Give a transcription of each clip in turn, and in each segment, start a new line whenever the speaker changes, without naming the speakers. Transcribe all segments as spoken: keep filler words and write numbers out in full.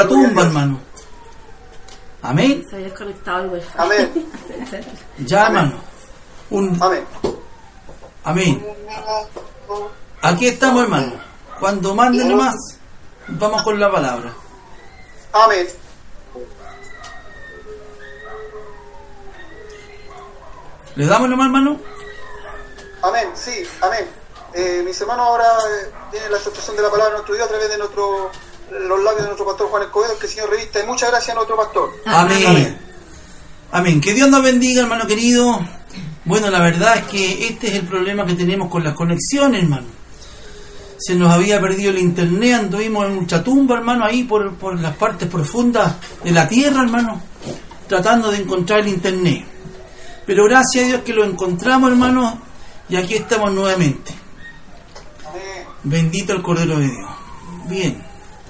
la tumba, hermano. Amén.
Se había desconectado el wifi.
Amén.
Ya,
Amén.
hermano. Un,
Amén.
amén. Aquí estamos, hermano. Cuando manden nomás, vamos con la palabra.
Amén.
¿Le damos nomás, hermano?
Amén, sí, amén. Eh, mis hermanos, ahora eh, viene la exhortación de la palabra de nuestro Dios a través de nuestro, los labios de nuestro pastor Juan Escobedo, que el Señor revista. Y muchas gracias a nuestro pastor.
Amén.
Amén.
Amén. Que Dios nos bendiga, hermano querido. Bueno, la verdad es que este es el problema que tenemos con las conexiones, hermano. Se nos había perdido el internet, anduvimos en mucha tumba, hermano, ahí por, por las partes profundas de la tierra, hermano, tratando de encontrar el internet. Pero gracias a Dios que lo encontramos, hermano, y aquí estamos nuevamente.
Amén.
Bendito el Cordero de Dios. Bien.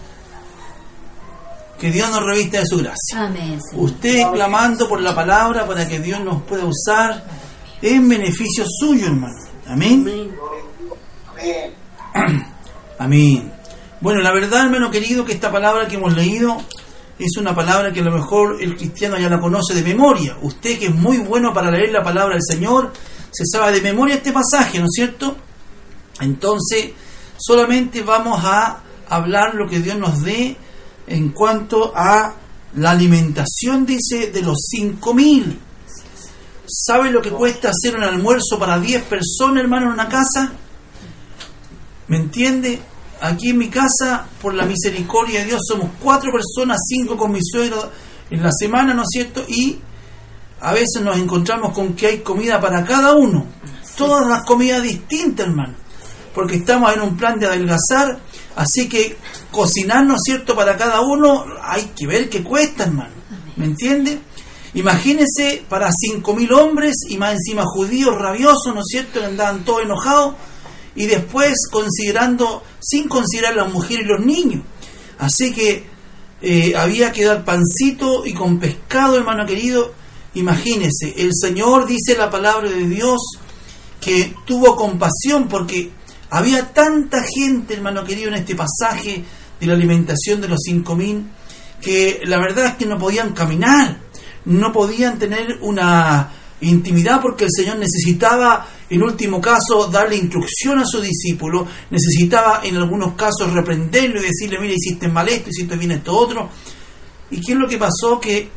Que Dios nos revista de su gracia.
Amén. Señor.
Usted clamando por la palabra para que Dios nos pueda usar en beneficio suyo, hermano. Amén.
Amén.
Amén.
Amén. Bueno, la verdad, hermano querido, que esta palabra que hemos leído es una palabra que a lo mejor el cristiano ya la conoce de memoria. Usted, que es muy bueno para leer la palabra del Señor, se sabe de memoria este pasaje, ¿no es cierto? Entonces, solamente vamos a hablar lo que Dios nos dé en cuanto a la alimentación, dice, de los cinco mil. ¿Sabe lo que cuesta hacer un almuerzo para diez personas, hermano, en una casa? ¿Me entiende? Aquí en mi casa, por la misericordia de Dios, somos cuatro personas, cinco con mi suegro en la semana, ¿no es cierto? Y a veces nos encontramos con que hay comida para cada uno. Todas las comidas distintas, hermano. Porque estamos en un plan de adelgazar, así que cocinar, ¿no es cierto?, para cada uno, hay que ver qué cuesta, hermano. ¿Me entiende? Imagínense para cinco mil hombres y más encima judíos rabiosos, ¿no es cierto?, que andaban todos enojados. Y después considerando, sin considerar a las mujeres y los niños. Así que eh, había que dar pancito y con pescado, hermano querido. Imagínese, el Señor, dice la palabra de Dios, que tuvo compasión porque había tanta gente, hermano querido, en este pasaje de la alimentación de los cinco mil, que la verdad es que no podían caminar, no podían tener una intimidad, porque el Señor necesitaba, en último caso, darle instrucción a su discípulo, necesitaba en algunos casos reprenderlo y decirle: mira, hiciste mal esto, hiciste bien esto otro. ¿Y qué es lo que pasó? Que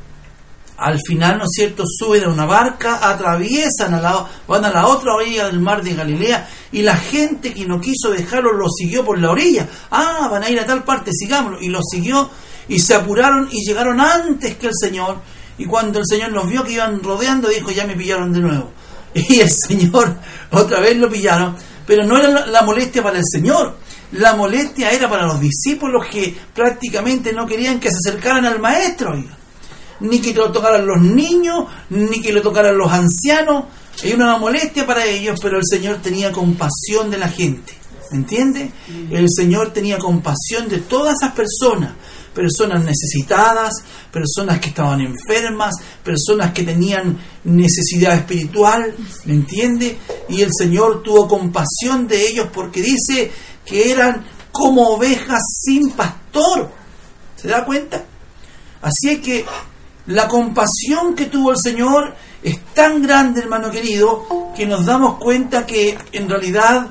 al final, ¿no es cierto?, suben a una barca, atraviesan, a la, van a la otra orilla del mar de Galilea, y la gente que no quiso dejarlo lo siguió por la orilla. Ah, van a ir a tal parte, sigámoslo. Y lo siguió, y se apuraron y llegaron antes que el Señor. Y cuando el Señor los vio que iban rodeando, dijo: ya me pillaron de nuevo. Y el Señor otra vez lo pillaron, pero no era la, la molestia para el Señor, la molestia era para los discípulos, que prácticamente no querían que se acercaran al Maestro, oiga. Ni que lo tocaran los niños, ni que lo tocaran los ancianos. Era una molestia para ellos, pero el Señor tenía compasión de la gente, ¿me entiende? El Señor tenía compasión de todas esas personas, personas necesitadas, personas que estaban enfermas, personas que tenían necesidad espiritual, ¿me entiende? Y el Señor tuvo compasión de ellos, porque dice que eran como ovejas sin pastor. ¿Se da cuenta? Así es que la compasión que tuvo el Señor es tan grande, hermano querido, que nos damos cuenta que en realidad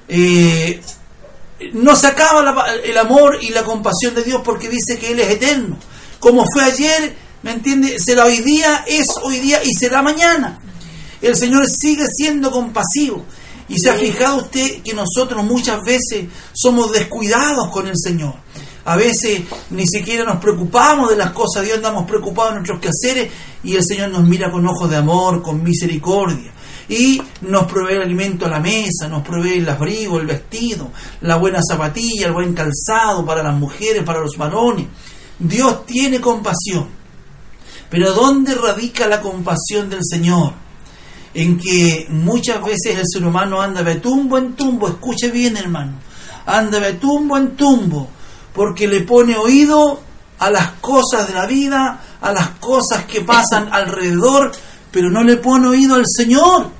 eh, no se acaba la, el amor y la compasión de Dios, porque dice que Él es eterno. Como fue ayer, ¿me entiende?, será hoy día, es hoy día y será mañana. El Señor sigue siendo compasivo. Y se ha fijado usted que nosotros muchas veces somos descuidados con el Señor. A veces ni siquiera nos preocupamos de las cosas de Dios, andamos preocupados en nuestros quehaceres, y el Señor nos mira con ojos de amor, con misericordia, y nos provee el alimento a la mesa, nos provee el abrigo, el vestido, la buena zapatilla, el buen calzado para las mujeres, para los varones. Dios tiene compasión. Pero ¿dónde radica la compasión del Señor? En que muchas veces el ser humano anda de tumbo en tumbo, escuche bien, hermano, anda de tumbo en tumbo, porque le pone oído a las cosas de la vida, a las cosas que pasan alrededor, pero no le pone oído al Señor.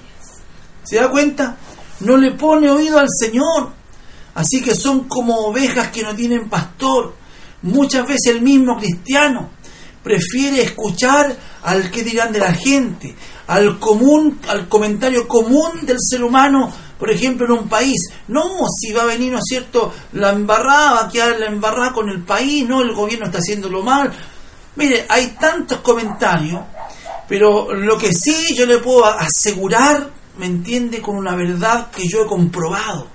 ¿Se da cuenta? No le pone oído al Señor. Así que son como ovejas que no tienen pastor. Muchas veces el mismo cristiano prefiere escuchar al que dirán de la gente, al común, al comentario común del ser humano, por ejemplo, en un país. No, si va a venir, ¿no es cierto?, la embarrada, va a quedar la embarrada con el país, no, el gobierno está haciéndolo mal. Mire, hay tantos comentarios, pero lo que sí yo le puedo asegurar, ¿me entiende?, con una verdad que yo he comprobado,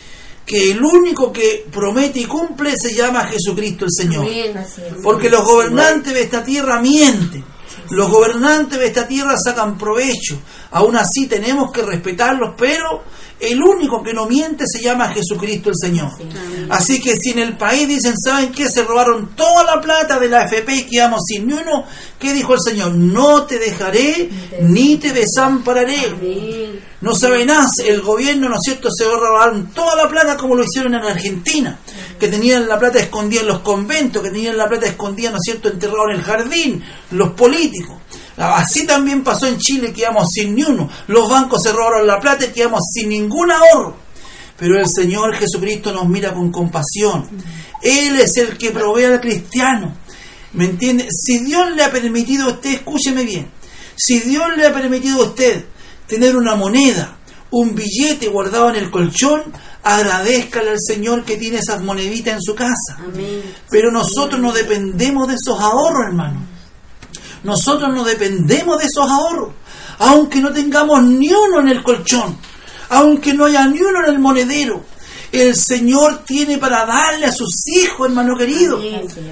que el único que promete y cumple se llama Jesucristo el Señor. Porque los gobernantes de esta tierra mienten. Los gobernantes de esta tierra sacan provecho. Aún así tenemos que respetarlos, pero el único que no miente se llama Jesucristo el Señor. Así que si en el país dicen, ¿saben qué? Se robaron toda la plata de la A F P y quedamos sin ni uno. ¿Qué dijo el Señor? No te dejaré ni te desampararé. No saben nada, el gobierno, ¿no es cierto?, se robaron toda la plata como lo hicieron en Argentina, que tenían la plata escondida en los conventos, que tenían la plata escondida, ¿no es cierto?, enterrada en el jardín, los políticos. Así también pasó en Chile, quedamos sin ni uno. Los bancos se robaron la plata y quedamos sin ningún ahorro. Pero el Señor Jesucristo nos mira con compasión. Él es el que provee al cristiano. ¿Me entiende? Si Dios le ha permitido a usted, escúcheme bien, si Dios le ha permitido a usted tener una moneda, un billete guardado en el colchón, agradézcale al Señor que tiene esas moneditas en su casa. Amén. Pero nosotros no dependemos de esos ahorros, hermano. Nosotros no dependemos de esos ahorros. Aunque no tengamos ni uno en el colchón, aunque no haya ni uno en el monedero, el Señor tiene para darle a sus hijos, hermano querido.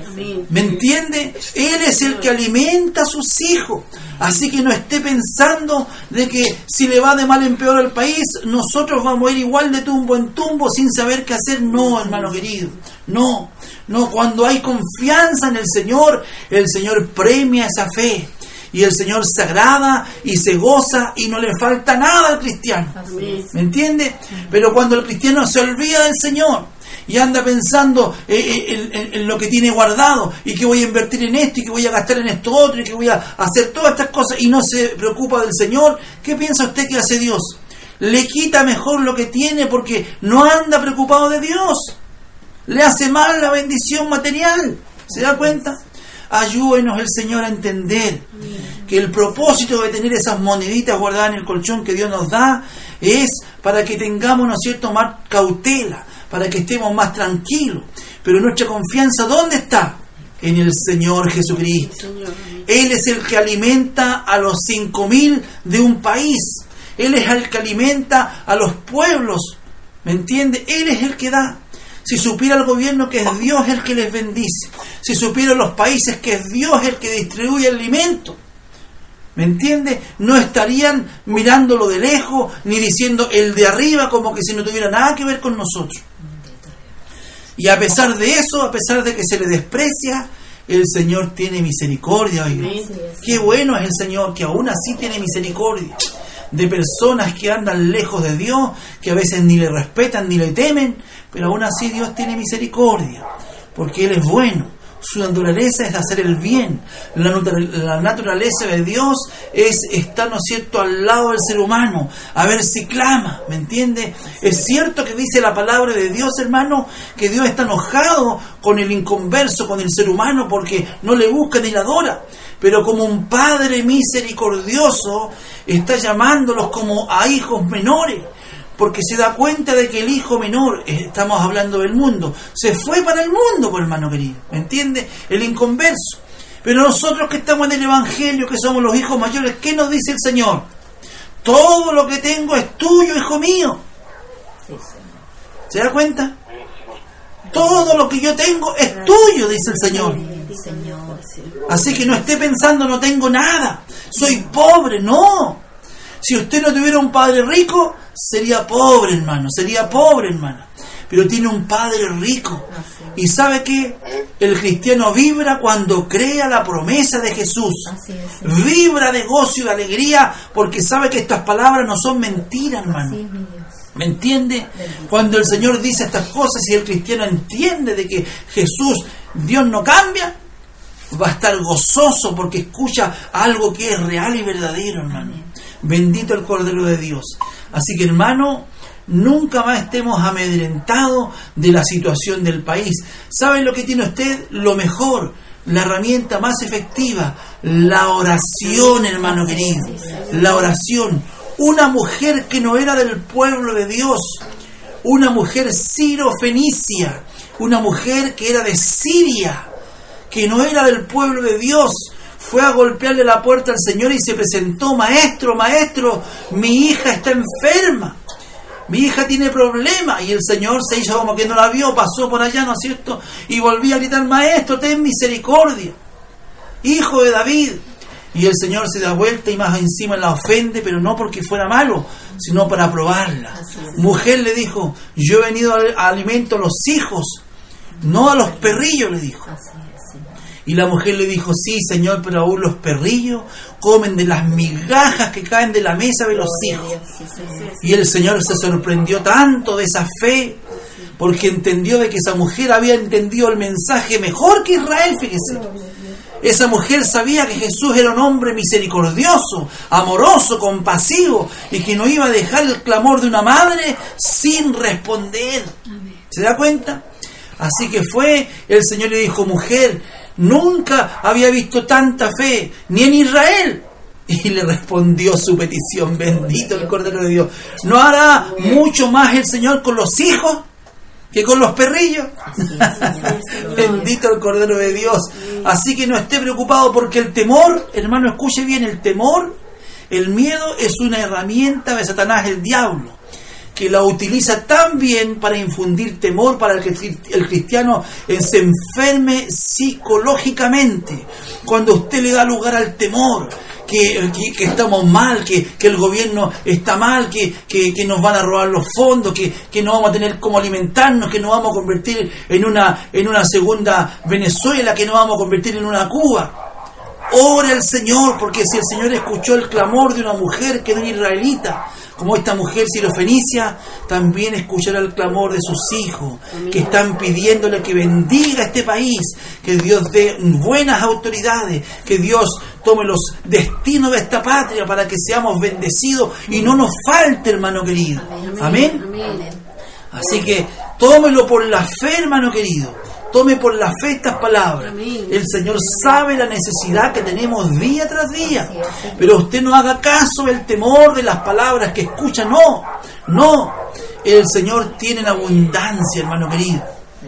¿Me entiende? Él es el que alimenta a sus hijos. Así que no esté pensando de que si le va de mal en peor al país, nosotros vamos a ir igual de tumbo en tumbo sin saber qué hacer. No, hermano querido. No, no. Cuando hay confianza en el Señor, el Señor premia esa fe. Y el Señor se agrada y se goza y no le falta nada al cristiano. ¿Me entiende? Pero cuando el cristiano se olvida del Señor y anda pensando en, en, en lo que tiene guardado y que voy a invertir en esto y que voy a gastar en esto otro y que voy a hacer todas estas cosas y no se preocupa del Señor, ¿qué piensa usted que hace Dios? Le quita mejor lo que tiene porque no anda preocupado de Dios. Le hace mal la bendición material. ¿Se da cuenta? Ayúdenos el Señor a entender que el propósito de tener esas moneditas guardadas en el colchón que Dios nos da es para que tengamos, ¿no es cierto?, más cautela, para que estemos más tranquilos. Pero nuestra confianza, ¿dónde está? En el Señor Jesucristo. Él es el que alimenta a los cinco mil de un país. Él es el que alimenta a los pueblos. ¿Me entiende? Él es el que da. Si supiera el gobierno que es Dios el que les bendice, si supieran los países que es Dios el que distribuye el alimento, ¿me entiende? No estarían mirándolo de lejos, ni diciendo el de arriba como que si no tuviera nada que ver con nosotros. Y a pesar de eso, a pesar de que se le desprecia, el Señor tiene misericordia. Oiga. Qué bueno es el Señor, que aún así tiene misericordia de personas que andan lejos de Dios, que a veces ni le respetan ni le temen, pero aún así Dios tiene misericordia, porque Él es bueno. Su naturaleza es hacer el bien. La, la naturaleza de Dios es estar, ¿no es cierto?, al lado del ser humano, a ver si clama, ¿me entiende? Es cierto que dice la palabra de Dios, hermano, que Dios está enojado con el inconverso, con el ser humano, porque no le busca ni le adora. Pero como un Padre misericordioso está llamándolos como a hijos menores, porque se da cuenta de que el hijo menor, estamos hablando del mundo, se fue para el mundo, por hermano querido, ¿me entiende? El inconverso. Pero nosotros que estamos en el Evangelio, que somos los hijos mayores, ¿qué nos dice el Señor? Todo lo que tengo es tuyo, hijo mío. ¿Se da cuenta? Todo lo que yo tengo es tuyo, dice el Señor. Así que no esté pensando, no tengo nada, soy pobre. No. Si usted no tuviera un padre rico, sería pobre, hermano, sería pobre, hermana. Pero tiene un Padre rico. ¿Y sabe qué? El cristiano vibra cuando crea la promesa de Jesús. Vibra de gozo y de alegría porque sabe que estas palabras no son mentiras, hermano. ¿Me entiende? Cuando el Señor dice estas cosas y el cristiano entiende de que Jesús, Dios no cambia, va a estar gozoso porque escucha algo que es real y verdadero, hermano. Bendito el Cordero de Dios. Así que, hermano, nunca más estemos amedrentados de la situación del país. ¿Saben lo que tiene usted? Lo mejor, la herramienta más efectiva, la oración, hermano querido. La oración. Una mujer que no era del pueblo de Dios, una mujer siro-fenicia, una mujer que era de Siria, que no era del pueblo de Dios, fue a golpearle la puerta al Señor y se presentó: maestro, maestro, mi hija está enferma, mi hija tiene problemas. Y el Señor se hizo como que no la vio, pasó por allá, ¿no es cierto? Y volvía a gritar: maestro, ten misericordia, hijo de David. Y el Señor se da vuelta y más encima la ofende, pero no porque fuera malo, sino para probarla. Mujer, le dijo, yo he venido a alimento a los hijos, no a los perrillos, le dijo. Y la mujer le dijo: sí, Señor, pero aún los perrillos comen de las migajas que caen de la mesa de los hijos. Y el Señor se sorprendió tanto de esa fe, porque entendió de que esa mujer había entendido el mensaje mejor que Israel, fíjese. Esa mujer sabía que Jesús era un hombre misericordioso, amoroso, compasivo, y que no iba a dejar el clamor de una madre sin responder. ¿Se da cuenta? Así que fue, el Señor le dijo: mujer, nunca había visto tanta fe, ni en Israel. Y le respondió su petición: bendito el Cordero de Dios. ¿No hará mucho más el Señor con los hijos que con los perrillos? Bendito el Cordero de Dios. Así que no esté preocupado, porque el temor, hermano, escuche bien, el temor, el miedo es una herramienta de Satanás, el diablo, que la utiliza tan bien para infundir temor, para que el cristiano se enferme psicológicamente. Cuando usted le da lugar al temor, que, que, que estamos mal, que, que el gobierno está mal, que, que, que nos van a robar los fondos, que, que no vamos a tener cómo alimentarnos, que nos vamos a convertir en una, en una segunda Venezuela, que nos vamos a convertir en una Cuba. Ore al Señor, porque si el Señor escuchó el clamor de una mujer que era una israelita, como esta mujer sirofenicia, también escuchará el clamor de sus hijos, que están pidiéndole que bendiga este país, que Dios dé buenas autoridades, que Dios tome los destinos de esta patria para que seamos bendecidos y no nos falte, hermano querido. Amén. Así que tómelo por la fe, hermano querido. Tome por la fe estas palabras. El Señor sabe la necesidad que tenemos día tras día, pero usted no haga caso del temor de las palabras que escucha. No, no. El Señor tiene en abundancia, hermano querido,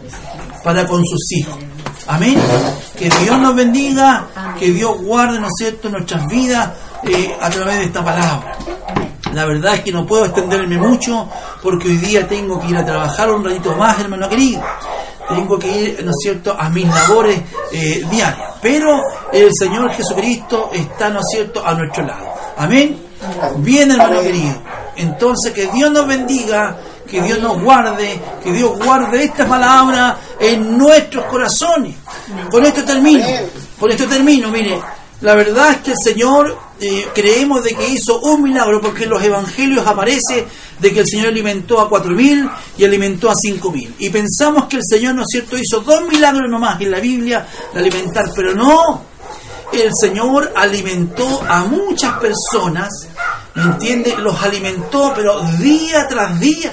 para con sus hijos. Amén. Que Dios nos bendiga, que Dios guarde, ¿no es cierto?, nuestras vidas eh, a través de esta palabra. La verdad es que no puedo extenderme mucho, porque hoy día tengo que ir a trabajar un ratito más, hermano querido. Tengo que ir, ¿no es cierto?, a mis labores eh, diarias. Pero el Señor Jesucristo está, ¿no es cierto?, a nuestro lado. Amén. Bien, hermano querido. Entonces, que Dios nos bendiga, que Dios nos guarde, que Dios guarde esta palabra en nuestros corazones. Con esto termino. Con esto termino, mire. La verdad es que el Señor, eh, creemos de que hizo un milagro, porque en los evangelios aparece de que el Señor alimentó a cuatro mil y alimentó a cinco mil. Y pensamos que el Señor, ¿no es cierto?, hizo dos milagros nomás en la Biblia de alimentar, pero no. El Señor alimentó a muchas personas, ¿me entiende? Los alimentó, pero día tras día.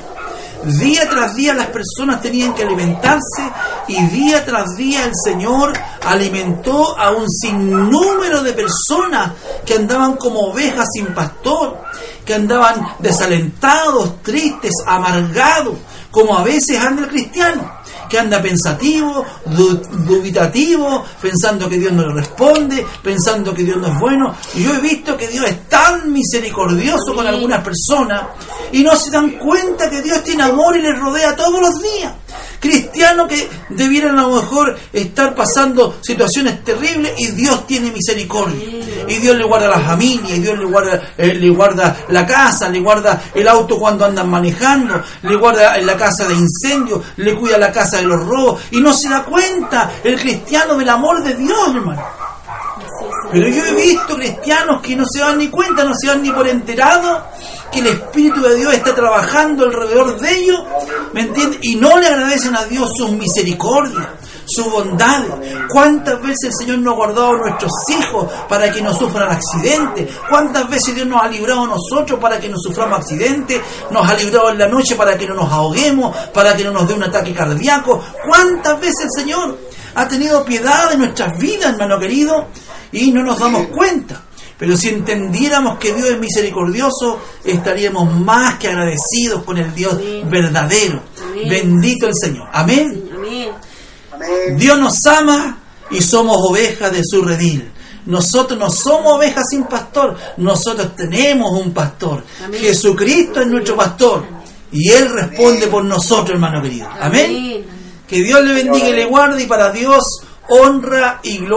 Día tras día las personas tenían que alimentarse, y día tras día el Señor alimentó a un sinnúmero de personas que andaban como ovejas sin pastor, que andaban desalentados, tristes, amargados, como a veces anda el cristiano, que anda pensativo, dubitativo, pensando que Dios no le responde, pensando que Dios no es bueno. Y yo he visto que Dios es tan misericordioso con algunas personas y no se dan cuenta que Dios tiene amor y les rodea todos los días. Cristianos que debieran a lo mejor estar pasando situaciones terribles, y Dios tiene misericordia. Y Dios le guarda la familia, y Dios le guarda, eh, le guarda la casa, le guarda el auto cuando andan manejando, le guarda la casa de incendio, le cuida la casa de los robos, y no se da cuenta el cristiano del amor de Dios, hermano. Pero yo he visto cristianos que no se dan ni cuenta, no se dan ni por enterados que el Espíritu de Dios está trabajando alrededor de ellos, ¿me entiendes? Y no le agradecen a Dios sus misericordias, su bondad. ¿Cuántas veces el Señor nos ha guardado a nuestros hijos para que no sufran accidentes? ¿Cuántas veces Dios nos ha librado a nosotros para que no suframos accidentes? Nos ha librado en la noche para que no nos ahoguemos, para que no nos dé un ataque cardíaco. ¿Cuántas veces el Señor ha tenido piedad de nuestras vidas, hermano querido? Y no nos damos cuenta. Pero si entendiéramos que Dios es misericordioso, estaríamos más que agradecidos con el Dios Amén. verdadero. Amén. Bendito el Señor. Amén.
Amén.
Amén.
Dios nos ama y somos ovejas de su redil. Nosotros no somos ovejas sin pastor, nosotros tenemos un pastor. Amén. Jesucristo es nuestro pastor y Él responde Amén. por nosotros, hermano querido. Amén. Amén. Que Dios le bendiga y le guarde, y para Dios honra y gloria.